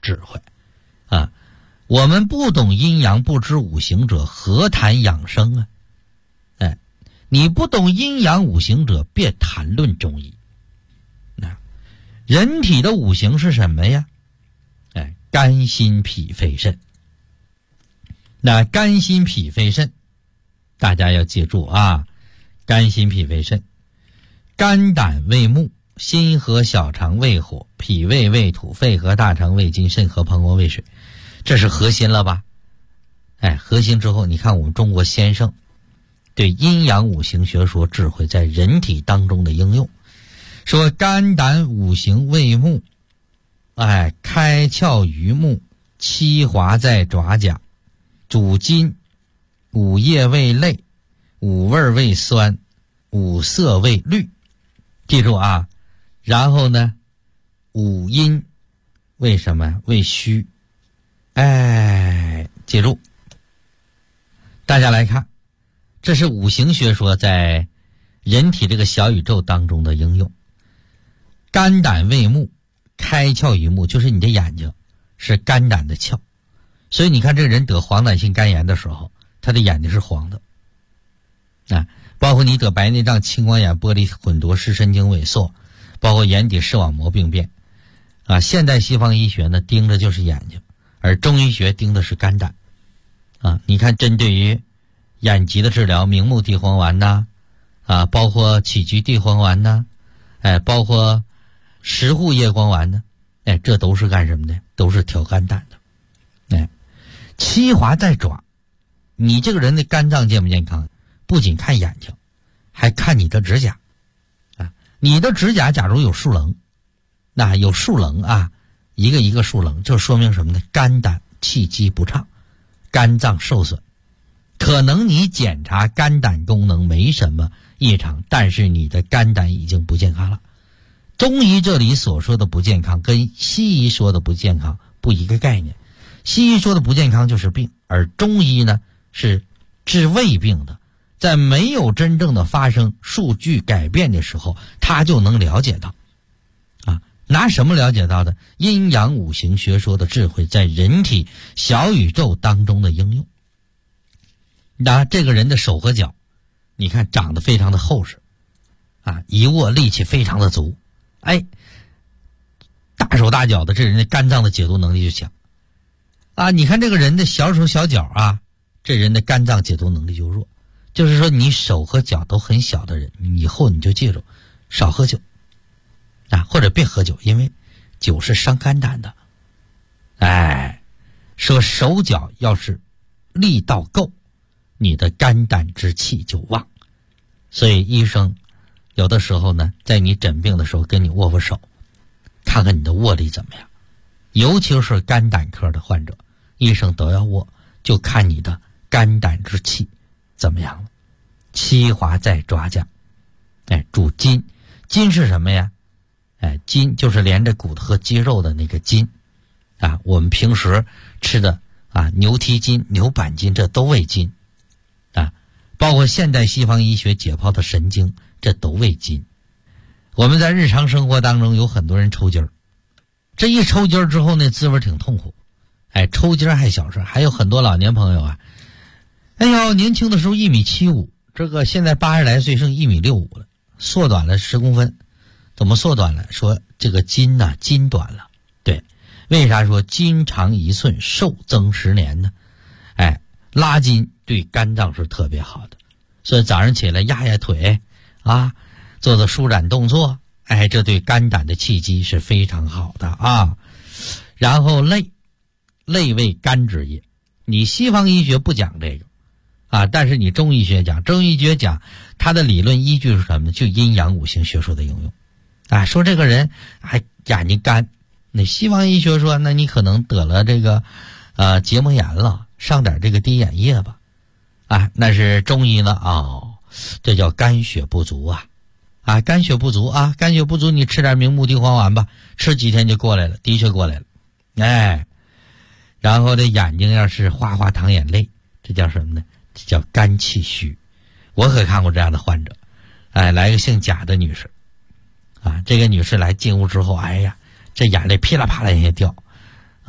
智慧啊。我们不懂阴阳不知五行者，何谈养生啊？哎，你不懂阴阳五行者，别谈论中医。人体的五行是什么呀？哎，肝心脾肺肾。那肝心脾肺肾大家要记住啊，肝心脾肺肾，肝胆为木，心和小肠为火，脾胃为土，肺和大肠为金，肾和膀胱为水，这是核心了吧？哎，核心之后，你看我们中国先生对阴阳五行学说智慧在人体当中的应用，说肝胆五行为木，哎，开窍于目，七华在爪甲，主筋，五叶为泪，五味为酸，五色为绿，记住啊。然后呢，五阴为什么？为虚。哎，记住，大家来看，这是五行学说在人体这个小宇宙当中的应用。肝胆为目，开窍于目，就是你的眼睛是肝胆的窍，所以你看这个人得黄疸性肝炎的时候，他的眼睛是黄的啊。包括你得白内障、青光眼、玻璃混浊、视神经萎缩，包括眼底视网膜病变啊。现代西方医学呢盯着就是眼睛，而中医学盯的是肝胆啊。你看针对于眼疾的治疗，明目地黄丸呐啊，包括杞菊地黄丸呐，哎，包括石斛叶黄丸呢，哎，这都是干什么的？都是调肝胆的。哎，七华在爪，你这个人的肝脏健不健康，不仅看眼睛，还看你的指甲啊。你的指甲假如有竖棱，那有竖棱啊，一个一个竖棱，就说明什么呢？肝胆气机不畅，肝脏受损。可能你检查肝胆功能没什么异常，但是你的肝胆已经不健康了。中医这里所说的不健康跟西医说的不健康不一个概念。西医说的不健康就是病，而中医呢是治胃病的，在没有真正的发生数据改变的时候，他就能了解到啊，拿什么了解到的？阴阳五行学说的智慧在人体小宇宙当中的应用。那这个人的手和脚你看长得非常的厚实啊，一握力气非常的足，哎，大手大脚的，这人的肝脏的解毒能力就强啊。你看这个人的小手小脚啊，这人的肝脏解毒能力就弱。就是说你手和脚都很小的人，以后你就记住少喝酒啊，或者别喝酒，因为酒是伤肝胆的。哎，说手脚要是力道够，你的肝胆之气就旺。所以医生有的时候呢，在你诊病的时候跟你握握手，看看你的握力怎么样。尤其是肝胆科的患者，医生都要握，就看你的肝胆之气怎么样了。七华在爪甲，哎，主筋。筋是什么呀？哎，筋就是连着骨头和肌肉的那个筋啊。我们平时吃的啊，牛蹄筋、牛板筋，这都为筋啊。包括现代西方医学解剖的神经，这都为筋。我们在日常生活当中有很多人抽筋儿，这一抽筋儿之后呢，滋味挺痛苦。哎，抽筋儿还小事，还有很多老年朋友啊，哎呦，年轻的时候1.75米，这个现在80来岁剩1.65米了，缩短了10公分。怎么缩短了？说这个筋呐，筋短了。对，为啥说筋长1寸，寿增10年呢？哎，拉筋对肝脏是特别好的，所以早上起来压压腿啊，做做舒展动作，哎，这对肝胆的气机是非常好的啊。然后泪为肝之液，你西方医学不讲这个啊，但是你中医学讲，中医学讲它的理论依据是什么呢？就阴阳五行学说的应用啊。说这个人还眼睛干，那西方医学说，那你可能得了这个结膜炎了，上点这个滴眼液吧啊。那是中医呢哦，这叫肝血不足啊。肝血不足啊，肝血不足你吃点明目地黄丸吧，吃几天就过来了，的确过来了。哎，然后这眼睛要是哗哗淌眼泪，这叫什么呢？这叫肝气虚。我可看过这样的患者，哎，来一个姓贾的女士啊，这个女士来进屋之后，哎呀，这眼泪噼里啪啦一下掉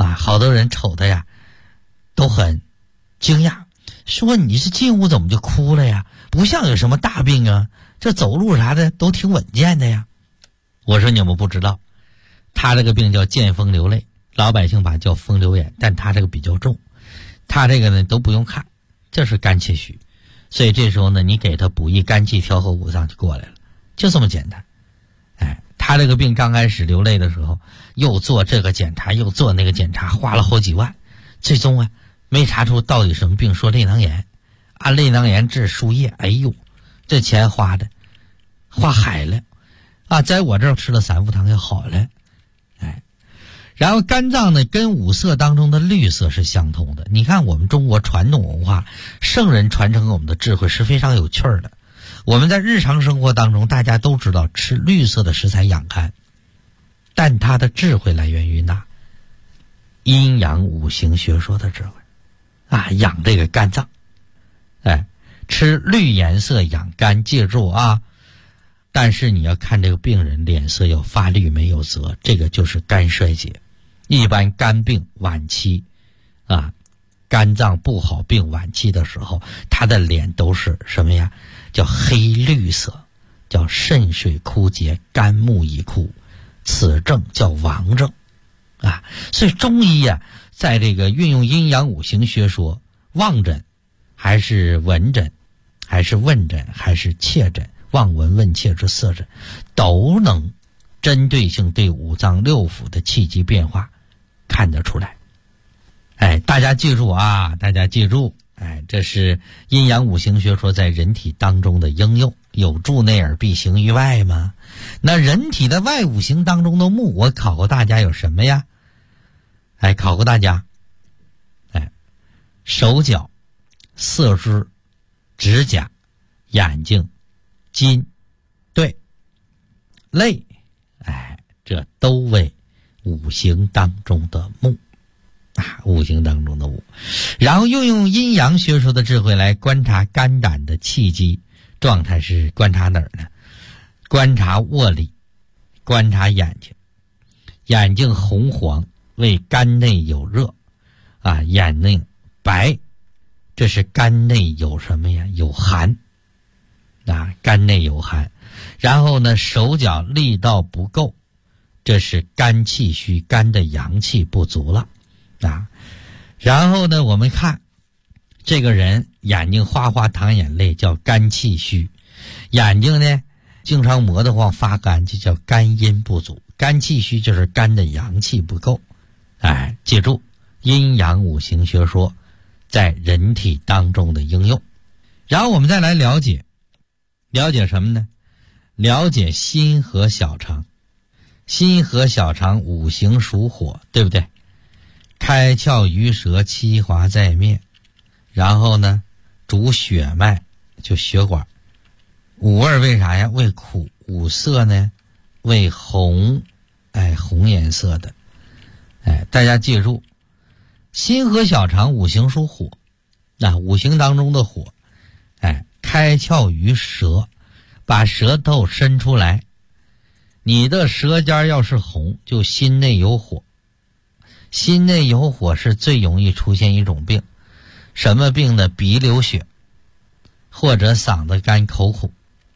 啊，好多人瞅他呀都很惊讶，说你是进屋怎么就哭了呀？不像有什么大病啊，这走路啥的都挺稳健的呀。我说你们不知道，他这个病叫见风流泪，老百姓把叫风流眼，但他这个比较重，他这个呢都不用看，这是肝气虚，所以这时候呢你给他补益肝气调和五脏就过来了，就这么简单。他这个病刚开始流泪的时候，又做这个检查又做那个检查，花了好几万，最终啊没查出到底什么病，说泪囊炎，按泪囊炎治输液，哎呦，这钱花海了啊！在我这儿吃了3副汤就好了，然后肝脏呢跟五色当中的绿色是相通的。你看我们中国传统文化，圣人传承给我们的智慧是非常有趣的。我们在日常生活当中，大家都知道吃绿色的食材养肝，但它的智慧来源于哪？阴阳五行学说的智慧啊，养这个肝脏。吃绿颜色养肝，记住啊！但是你要看这个病人脸色要发绿没有泽，这个就是肝衰竭。一般肝病晚期啊，肝脏不好病晚期的时候，他的脸都是什么呀？叫黑绿色，叫肾水枯竭，肝木已枯，此症叫亡症啊。所以中医啊，在这个运用阴阳五行学说，望诊还是闻诊还是问诊还是切诊，望闻问切之四诊，都能针对性对五脏六腑的气机变化看得出来。大家记住啊，大家记住，这是阴阳五行学说在人体当中的应用，有助内而必行于外嘛。那人体的外五行当中的木，我考过大家有什么呀？考过大家，手脚、四肢、指甲、眼睛、筋，对，泪，这都为五行当中的木。五行当中的木，然后又用阴阳学说的智慧来观察肝胆的气机状态，是观察哪儿呢？观察腭里，观察眼睛，眼睛红黄为肝内有热啊，眼内白，这是肝内有什么呀？有寒啊，肝内有寒。然后呢，手脚力道不够，这是肝气虚，肝的阳气不足了啊。然后呢，我们看这个人眼睛哗哗淌眼泪，叫肝气虚；眼睛呢经常磨得慌发干，就叫肝阴不足。肝气虚就是肝的阳气不够。记住阴阳五行学说在人体当中的应用。然后我们再来了解什么呢？了解心和小肠。心和小肠五行属火，对不对？开窍于舌，七华在面，然后呢主血脉，就血管。五味为啥呀？为苦。五色呢为红，红颜色的。大家记住，心和小肠五行属火，五行当中的火，开窍于舌，把舌头伸出来。你的舌尖要是红，就心内有火。心内有火是最容易出现一种病，什么病呢？鼻流血，或者嗓子干口苦。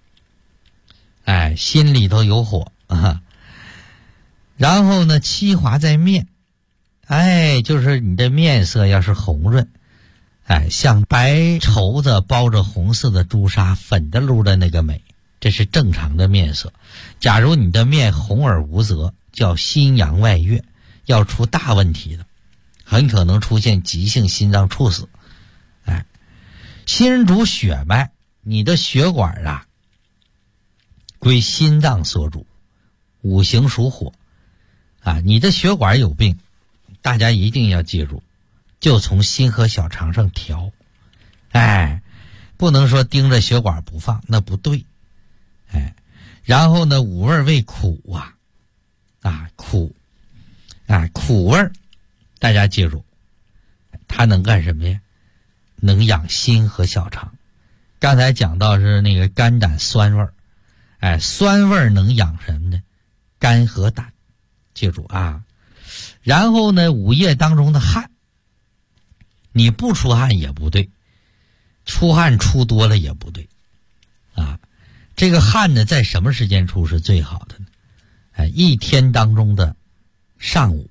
心里头有火啊。然后呢，七华在面，就是你的面色要是红润，像白绸子包着红色的朱砂，粉的噜的那个美，这是正常的面色。假如你的面红而无泽，叫心阳外越，要出大问题的，很可能出现急性心脏猝死。心主血脉，你的血管啊归心脏所主，五行属火你的血管有病，大家一定要记住，就从心和小肠上调。不能说盯着血管不放，那不对。然后呢，五味为苦苦苦味，大家记住，它能干什么呀？能养心和小肠。刚才讲到是那个肝胆酸味，酸味能养什么呢？肝和胆，记住啊。 然后呢，午夜当中的汗，你不出汗也不对，出汗出多了也不对啊。这个汗呢，在什么时间出是最好的呢？一天当中的上午，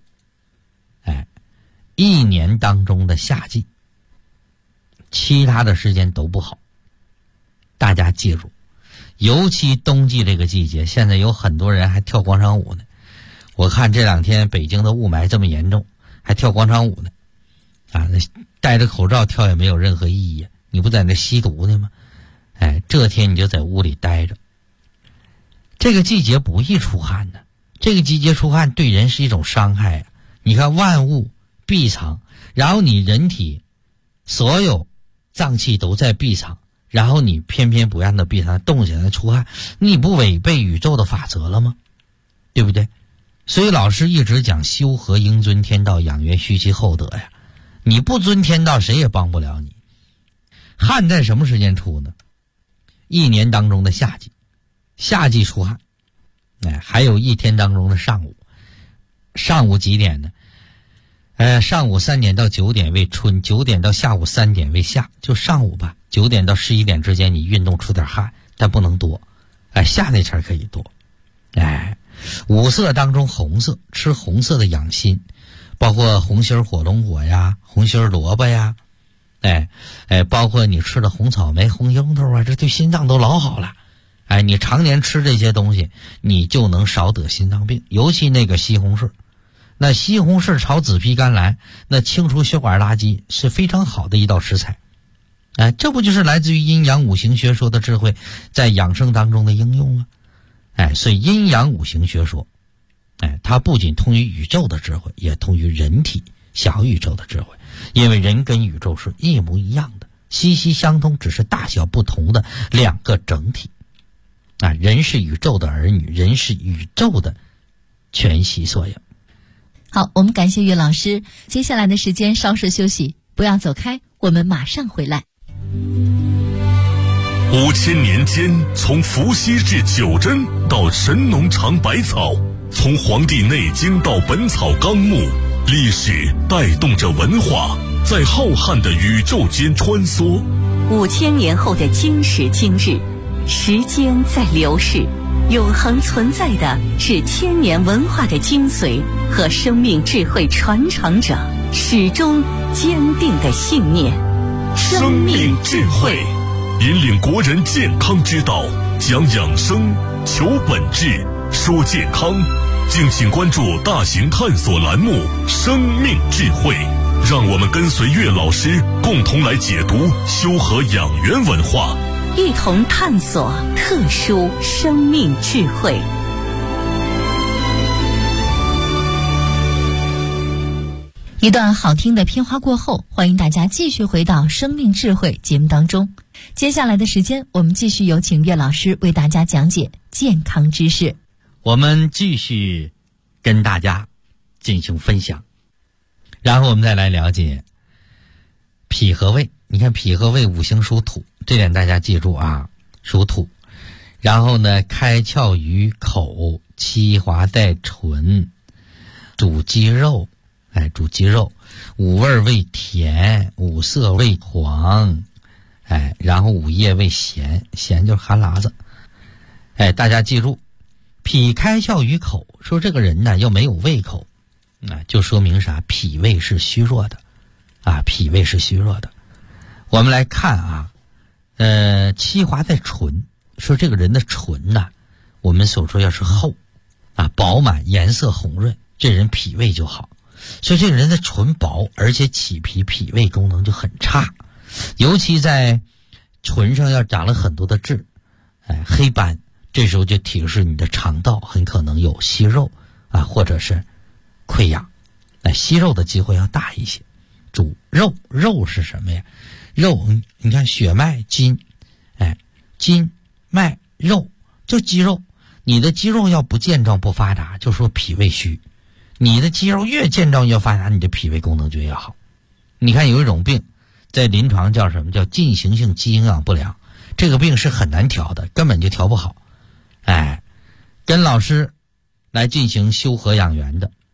一年当中的夏季，其他的时间都不好。大家记住，尤其冬季这个季节，现在有很多人还跳广场舞呢。我看这2天北京的雾霾这么严重，还跳广场舞呢，那戴着口罩跳也没有任何意义，你不在那吸毒呢吗？这天你就在屋里待着。这个季节不易出汗呢，这个季节出汗对人是一种伤害啊。你看万物闭藏，然后你人体所有脏器都在闭藏，然后你偏偏不让它闭藏，动起来出汗，你不违背宇宙的法则了吗？对不对？所以老师一直讲修和应遵天道，养元虚其厚德呀。你不遵天道，谁也帮不了你。汗在什么时间出呢？一年当中的夏季，夏季出汗。还有一天当中的上午，上午几点呢？上午3点到9点为春，9点到下午3点为夏，就上午吧，9点到11点之间你运动出点汗，但不能多。夏那茬可以多。五色当中红色，吃红色的养心，包括红心火龙果呀，红心萝卜呀，包括你吃的红草莓、红樱桃啊，这对心脏都老好了。你常年吃这些东西，你就能少得心脏病。尤其那个西红柿，那西红柿炒紫皮甘蓝，那清除血管垃圾是非常好的一道食材。这不就是来自于阴阳五行学说的智慧在养生当中的应用吗？所以阴阳五行学说，它不仅通于宇宙的智慧，也通于人体小宇宙的智慧。因为人跟宇宙是一模一样的，息息相通，只是大小不同的2个整体。人是宇宙的儿女，人是宇宙的全息缩影。 好，我们感谢岳老师。接下来的时间稍事休息，不要走开，我们马上回来。 5000年间，从伏羲至九针到神农尝百草，从《黄帝内经》到《本草纲目》，历史带动着文化，在浩瀚的宇宙间穿梭。 5000年后的今时今日，时间在流逝，永恒存在的是千年文化的精髓和生命智慧传承者始终坚定的信念。 生命智慧引领国人健康之道，讲养生，求本质，说健康。敬请关注大型探索栏目《生命智慧》，让我们跟随岳老师共同来解读修和养元文化， 一同探索特殊生命智慧。 一段好听的片花过后，欢迎大家继续回到生命智慧节目当中。接下来的时间，我们继续有请岳老师为大家讲解健康知识。 我们继续跟大家进行分享，然后我们再来了解脾和胃。你看脾和胃五行属土，这点大家记住啊，属土。然后呢，开窍于口，七华在唇，主肌肉，主肌肉。五味味甜，五色味黄，然后五叶味咸，咸就是哈喇子。大家记住，脾开窍于口，说这个人呢要没有胃口，就说明啥？脾胃是虚弱的，脾胃是虚弱的。我们来看啊，七华在唇，说这个人的唇呢，我们所说要是厚，饱满，颜色红润，这人脾胃就好。所以这个人的唇薄，而且起皮，脾胃功能就很差，尤其在唇上要长了很多的痣，黑斑，这时候就提示你的肠道很可能有息肉或者是溃疡，息肉的机会要大一些。主肉，肉是什么呀？肉，你看血脉筋，筋脉肉就肌肉，你的肌肉要不健壮不发达，就说脾胃虚。你的肌肉越健壮越发达，你的脾胃功能就越好。你看有一种病在临床叫什么？叫进行性肌营养不良，这个病是很难调的，根本就调不好。跟老师来进行修和养元的，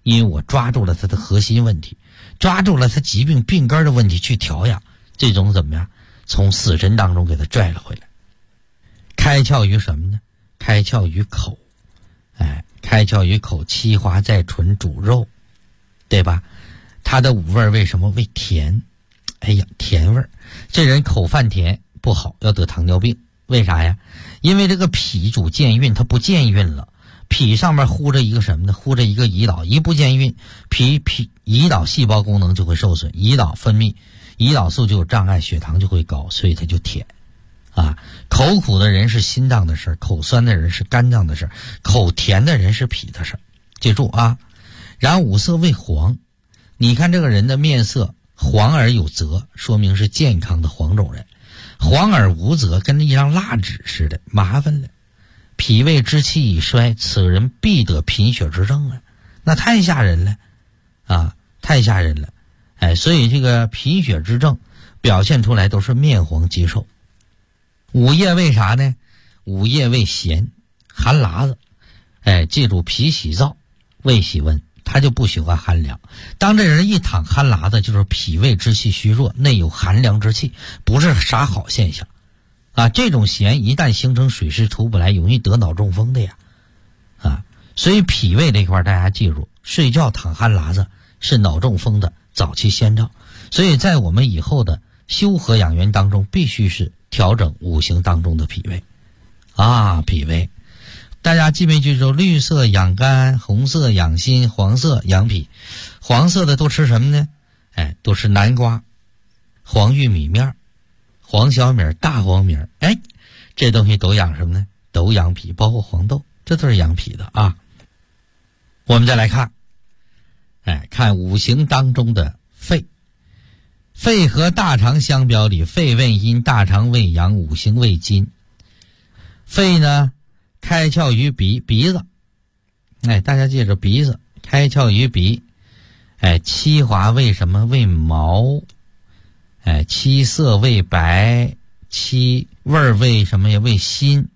因为我抓住了它的核心问题，抓住了它疾病病根的问题去调养，最终怎么样？从死神当中给它拽了回来。开窍于什么呢？开窍于口，开窍于口，七华在唇，主肉，对吧？它的五味为什么？为甜。哎呀，甜味儿，这人口泛甜不好，要得糖尿病。为啥呀？因为这个脾主健运，它不健运了。脾上面糊着一个什么呢？糊着一个胰岛，一不健运，胰岛细胞功能就会受损，胰岛分泌，胰岛素就有障碍，血糖就会高，所以它就甜。口苦的人是心脏的事儿，口酸的人是肝脏的事儿，口甜的人是脾的事儿。记住啊。然后五色为黄，你看这个人的面色黄而有泽，说明是健康的黄种人。黄而无泽，跟一张蜡纸似的，麻烦了。脾胃之气已衰，此人必得贫血之症啊，那太吓人了太吓人了。所以这个贫血之症表现出来都是面黄肌瘦。五叶为啥呢？五叶为咸，寒辣子。记住，脾喜燥，胃喜温，他就不喜欢寒凉。当这人一躺寒辣子，就是脾胃之气虚弱，内有寒凉之气，不是啥好现象。这种咸一旦形成水湿出不来，容易得脑中风的呀。所以脾胃这块大家记住，睡觉躺寒辣子是脑中风的早期先兆。所以在我们以后的修和养元当中，必须是调整五行当中的脾胃。脾胃，大家记没记住？绿色养肝，红色养心，黄色养脾。黄色的都吃什么呢？都吃南瓜、黄玉米面、黄小米、大黄米。这东西都养什么呢？都养脾，包括黄豆，这都是养脾的啊。我们再来看，看五行当中的肺。肺和大肠相表里，肺为阴，大肠为阳，五行为金。肺呢，开窍于鼻子。大家记着鼻子，开窍于鼻。七华为什么？为毛。七色为白，七味为什么呀？为辛。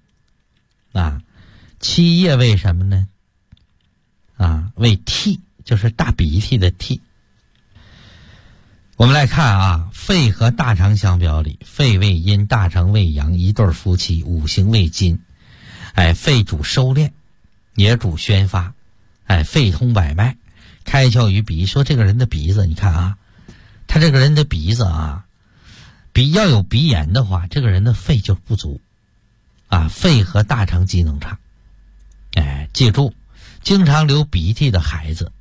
七叶为什么呢？为涕，就是大鼻涕的涕。我们来看肺和大肠相表里，肺为阴，大肠为阳，一对夫妻，五行为金。肺主收敛，也主宣发。肺通百脉，开窍于鼻。说这个人的鼻子，你看他这个人的鼻子要有鼻炎的话，这个人的肺就不足肺和大肠机能差。记住，经常流鼻涕的孩子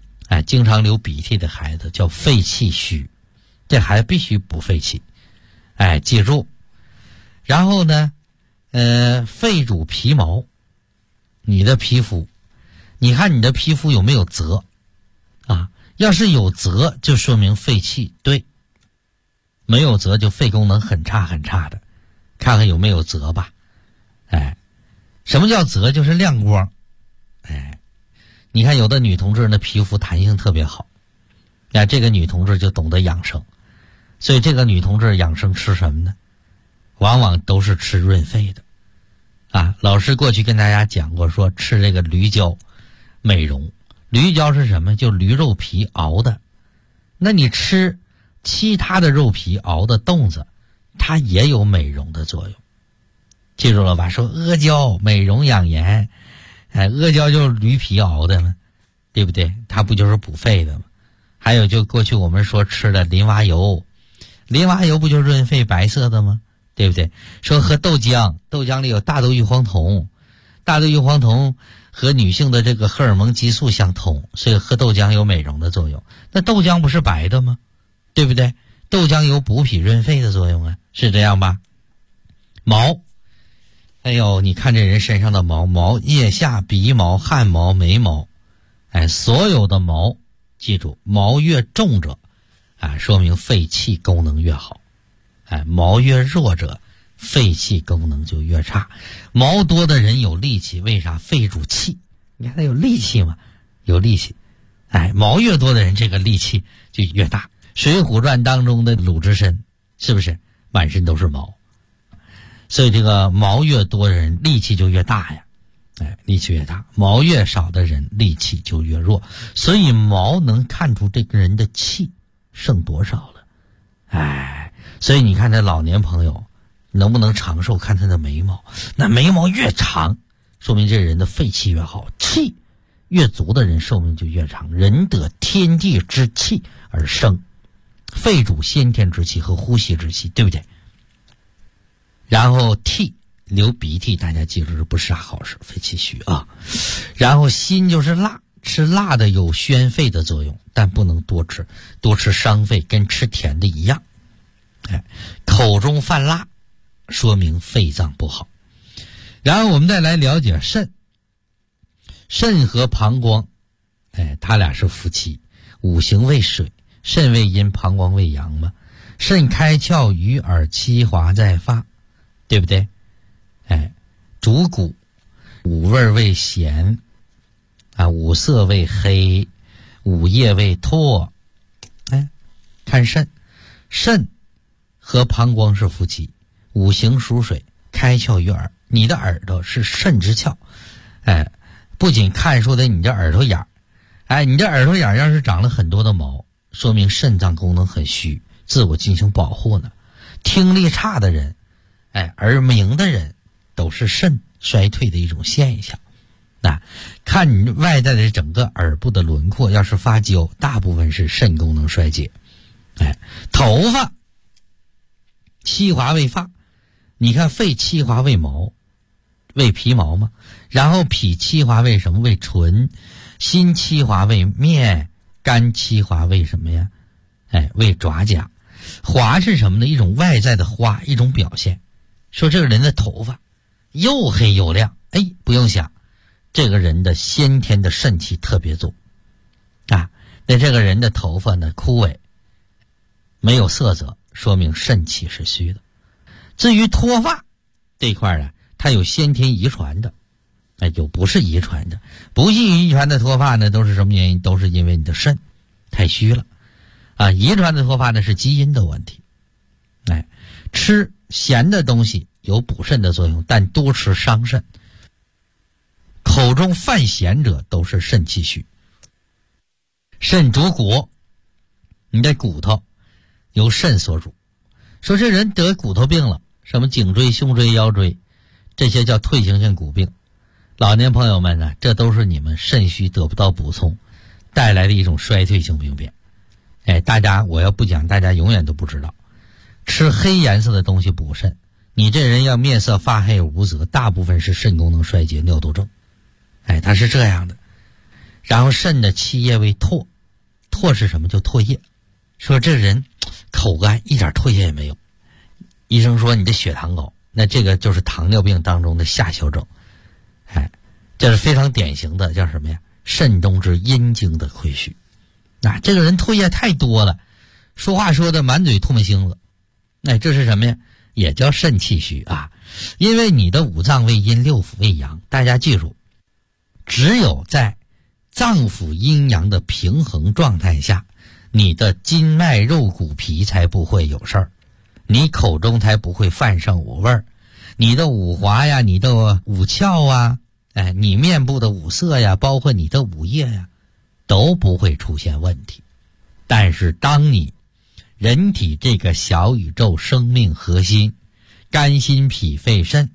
叫肺气虚，这孩子必须补肺气。记住。然后呢，肺主皮毛，你的皮肤，你看你的皮肤有没有泽要是有泽，就说明肺气对；没有泽，就肺功能很差很差的。看看有没有泽吧。什么叫泽？就是亮光。你看有的女同志的皮肤弹性特别好，这个女同志就懂得养生。所以这个女同志养生吃什么呢？往往都是吃润肺的。老师过去跟大家讲过，说吃这个驴胶美容。驴胶是什么？就驴肉皮熬的。那你吃其他的肉皮熬的冻子，它也有美容的作用。记住了吧？说阿胶美容养颜，阿胶就是驴皮熬的嘛，对不对？它不就是补肺的吗？还有就过去我们说吃的林蛙油，林蛙油不就是润肺白色的吗？对不对？说喝豆浆，豆浆里有大豆异黄酮，大豆异黄酮和女性的这个荷尔蒙激素相同，所以喝豆浆有美容的作用。那豆浆不是白的吗？对不对？豆浆有补脾润肺的作用是这样吧？毛，你看这人身上的毛，腋下、鼻毛、汗毛、眉毛，所有的毛，记住，毛越重者说明肺气功能越好。毛越弱者，肺气功能就越差。毛多的人有力气，为啥？肺主气，你看他有力气嘛，有力气。毛越多的人，这个力气就越大。水浒传当中的鲁智深是不是满身都是毛？所以这个毛越多的人力气就越大呀。 力气越大，毛越少的人力气就越弱，所以毛能看出这个人的气剩多少了。所以你看这老年朋友能不能长寿，看他的眉毛，那眉毛越长，说明这人的肺气越好，气越足的人寿命就越长。人得天地之气而生，肺主先天之气和呼吸之气，对不对？然后涕，流鼻涕，大家记住这不是啥好事，肺气虚啊。然后辛就是辣，吃辣的有宣肺的作用，但不能多吃，多吃伤肺，跟吃甜的一样。口中泛辣，说明肺脏不好。然后我们再来了解肾，肾和膀胱，他俩是夫妻，五行为水，肾为阴，膀胱为阳嘛。肾开窍于耳，七华在发，对不对？主骨，五味为咸，五色为黑，五叶为唾。看肾，肾和膀胱是夫妻，五行属水，开窍于耳。你的耳朵是肾之窍，不仅看出的你的耳朵眼儿，你的耳朵眼儿要是长了很多的毛，说明肾脏功能很虚，自我进行保护呢。听力差的人，耳鸣的人，都是肾衰退的一种现象。看你外在的整个耳部的轮廓，要是发焦，大部分是肾功能衰竭。头发，七华为发，你看肺七华为毛，为皮毛嘛。然后脾七华为什么？为唇。心七华为面，肝七华为什么呀？为爪甲。华是什么呢？一种外在的花，一种表现。说这个人的头发又黑又亮，不用想，这个人的先天的肾气特别足那这个人的头发呢枯萎，没有色泽，说明肾气是虚的。至于脱发这块呢，它有先天遗传的，有不是遗传的。不是遗传的脱发呢，都是什么原因？都是因为你的肾太虚了遗传的脱发呢是基因的问题。吃咸的东西有补肾的作用，但多吃伤肾。口中泛咸者都是肾气虚。肾主骨，你的骨头由肾所主。说这人得骨头病了，什么颈椎、胸椎、腰椎，这些叫退行性骨病。老年朋友们呢，这都是你们肾虚得不到补充带来的一种衰退性病变。大家我要不讲，大家永远都不知道。吃黑颜色的东西补肾，你这人要面色发黑无泽，大部分是肾功能衰竭、尿毒症。它是这样的。然后肾的气液为唾，唾是什么？就唾液。说这人口干，一点唾液也没有，医生说你的血糖高，那这个就是糖尿病当中的下焦症。这是非常典型的，叫什么呀？肾中之阴经的亏虚。这个人唾液太多了，说话说的满嘴唾沫星子，这是什么呀？也叫肾气虚因为你的五脏为阴，六腑为阳。大家记住，只有在脏腑阴阳的平衡状态下，你的筋脉肉骨皮才不会有事儿，你口中才不会泛上五味儿，你的五华呀，你的五窍啊，你面部的五色呀，包括你的五液呀，都不会出现问题。但是当你人体这个小宇宙生命核心，肝心脾肺肾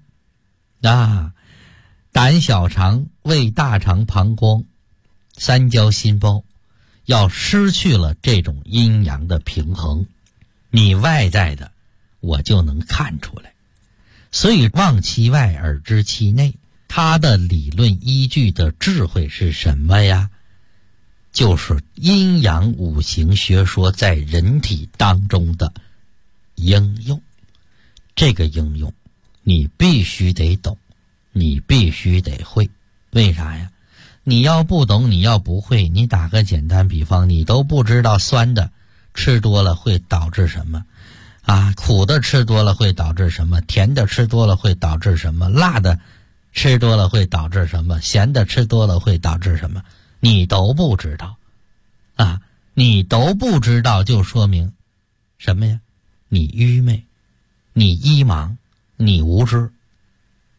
胆小肠胃大肠膀胱三焦心包要失去了这种阴阳的平衡，你外在的我就能看出来。所以望其外而知其内，它的理论依据的智慧是什么呀？就是阴阳五行学说在人体当中的应用。这个应用你必须得懂，你必须得会。为啥呀？你要不懂，你要不会，你打个简单比方，你都不知道酸的吃多了会导致什么苦的吃多了会导致什么，甜的吃多了会导致什么，辣的吃多了会导致什么，咸的吃多了会导致什么，你都不知道你都不知道，就说明什么呀？你愚昧，你迷茫，你无知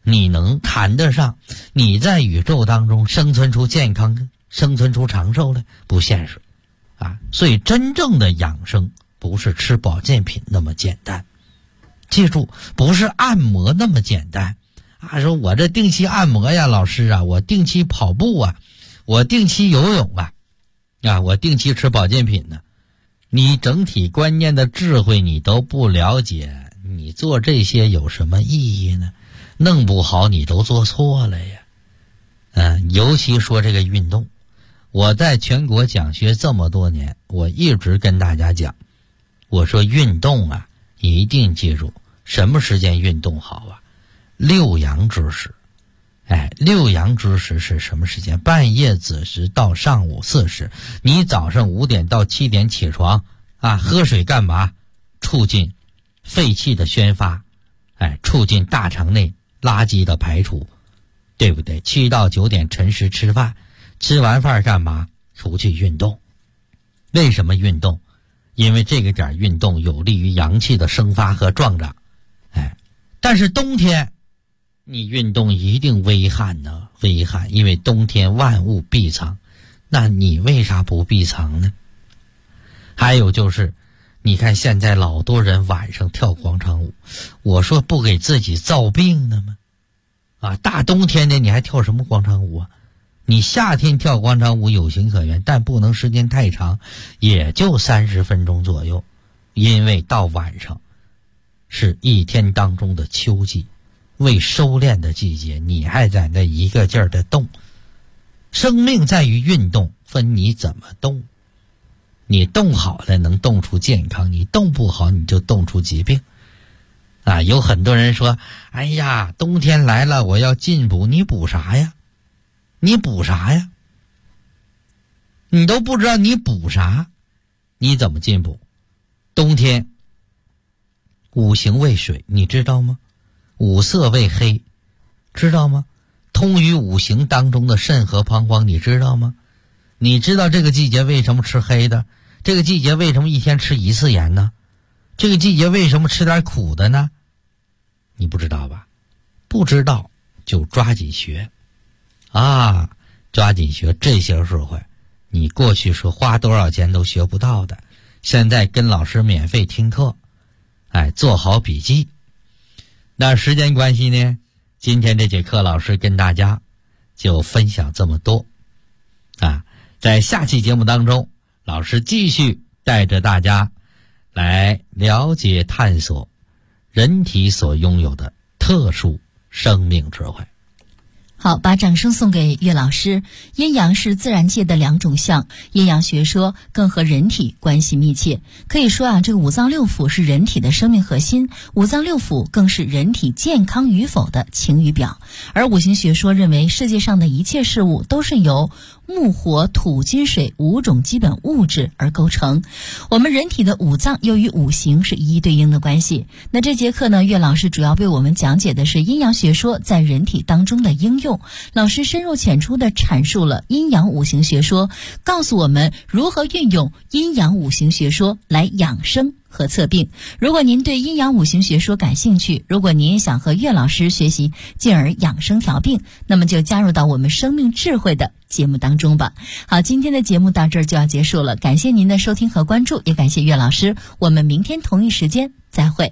你能谈得上你在宇宙当中生存出健康、生存出长寿来？不现实啊！所以真正的养生不是吃保健品那么简单，记住，不是按摩那么简单啊！说我这定期按摩呀，老师啊，我定期跑步啊，我定期游泳啊，我定期吃保健品呢。你整体观念的智慧你都不了解，你做这些有什么意义呢？弄不好你都做错了呀。尤其说这个运动，我在全国讲学这么多年，我一直跟大家讲，我说运动啊，一定记住什么时间运动好啊？六阳之时。六阳之时是什么时间？半夜子时到上午4时。你早上5点到7点起床啊，喝水干嘛？促进废气的宣发，促进大肠内垃圾的排除，对不对？7到9点辰时吃饭，吃完饭干嘛？出去运动。为什么运动？因为这个点运动有利于阳气的生发和壮长。但是冬天你运动一定危寒呢，危寒，因为冬天万物闭藏，那你为啥不闭藏呢？还有就是你看现在老多人晚上跳广场舞，我说不给自己造病呢吗？大冬天的你还跳什么广场舞啊？你夏天跳广场舞有情可原，但不能时间太长，也就30分钟左右，因为到晚上是一天当中的秋季，为收敛的季节，你还在那一个劲儿的动。生命在于运动，分你怎么动。你动好了能动出健康，你动不好你就动出疾病。有很多人说，哎呀，冬天来了我要进补，你补啥呀？你补啥呀？你都不知道你补啥，你怎么进补？冬天五行为水，你知道吗？五色为黑，知道吗？通于五行当中的肾和膀胱，你知道吗？你知道这个季节为什么吃黑的？这个季节为什么一天吃1次盐呢？这个季节为什么吃点苦的呢？你不知道吧？不知道就抓紧学抓紧学，这些时候你过去说花多少钱都学不到的，现在跟老师免费听课，做好笔记。那时间关系呢，今天这节课老师跟大家就分享这么多在下期节目当中，老师继续带着大家来了解探索人体所拥有的特殊生命智慧。 好，把掌声送给岳老师。阴阳是自然界的2种象，阴阳学说更和人体关系密切。可以说这个五脏六腑是人体的生命核心，五脏六腑更是人体健康与否的晴雨表。而五行学说认为，世界上的一切事物都是由木火土金水5种基本物质而构成。我们人体的五脏又与五行是一一对应的关系。那这节课呢，岳老师主要为我们讲解的是阴阳学说在人体当中的应用。老师深入浅出地阐述了阴阳五行学说，告诉我们如何运用阴阳五行学说来养生和测病。如果您对阴阳五行学说感兴趣，如果您也想和岳老师学习，进而养生调病，那么就加入到我们生命智慧的节目当中吧。好，今天的节目到这儿就要结束了，感谢您的收听和关注，也感谢岳老师，我们明天同一时间再会。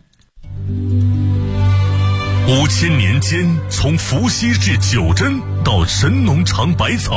5000年间，从伏羲至九针到神农尝百草，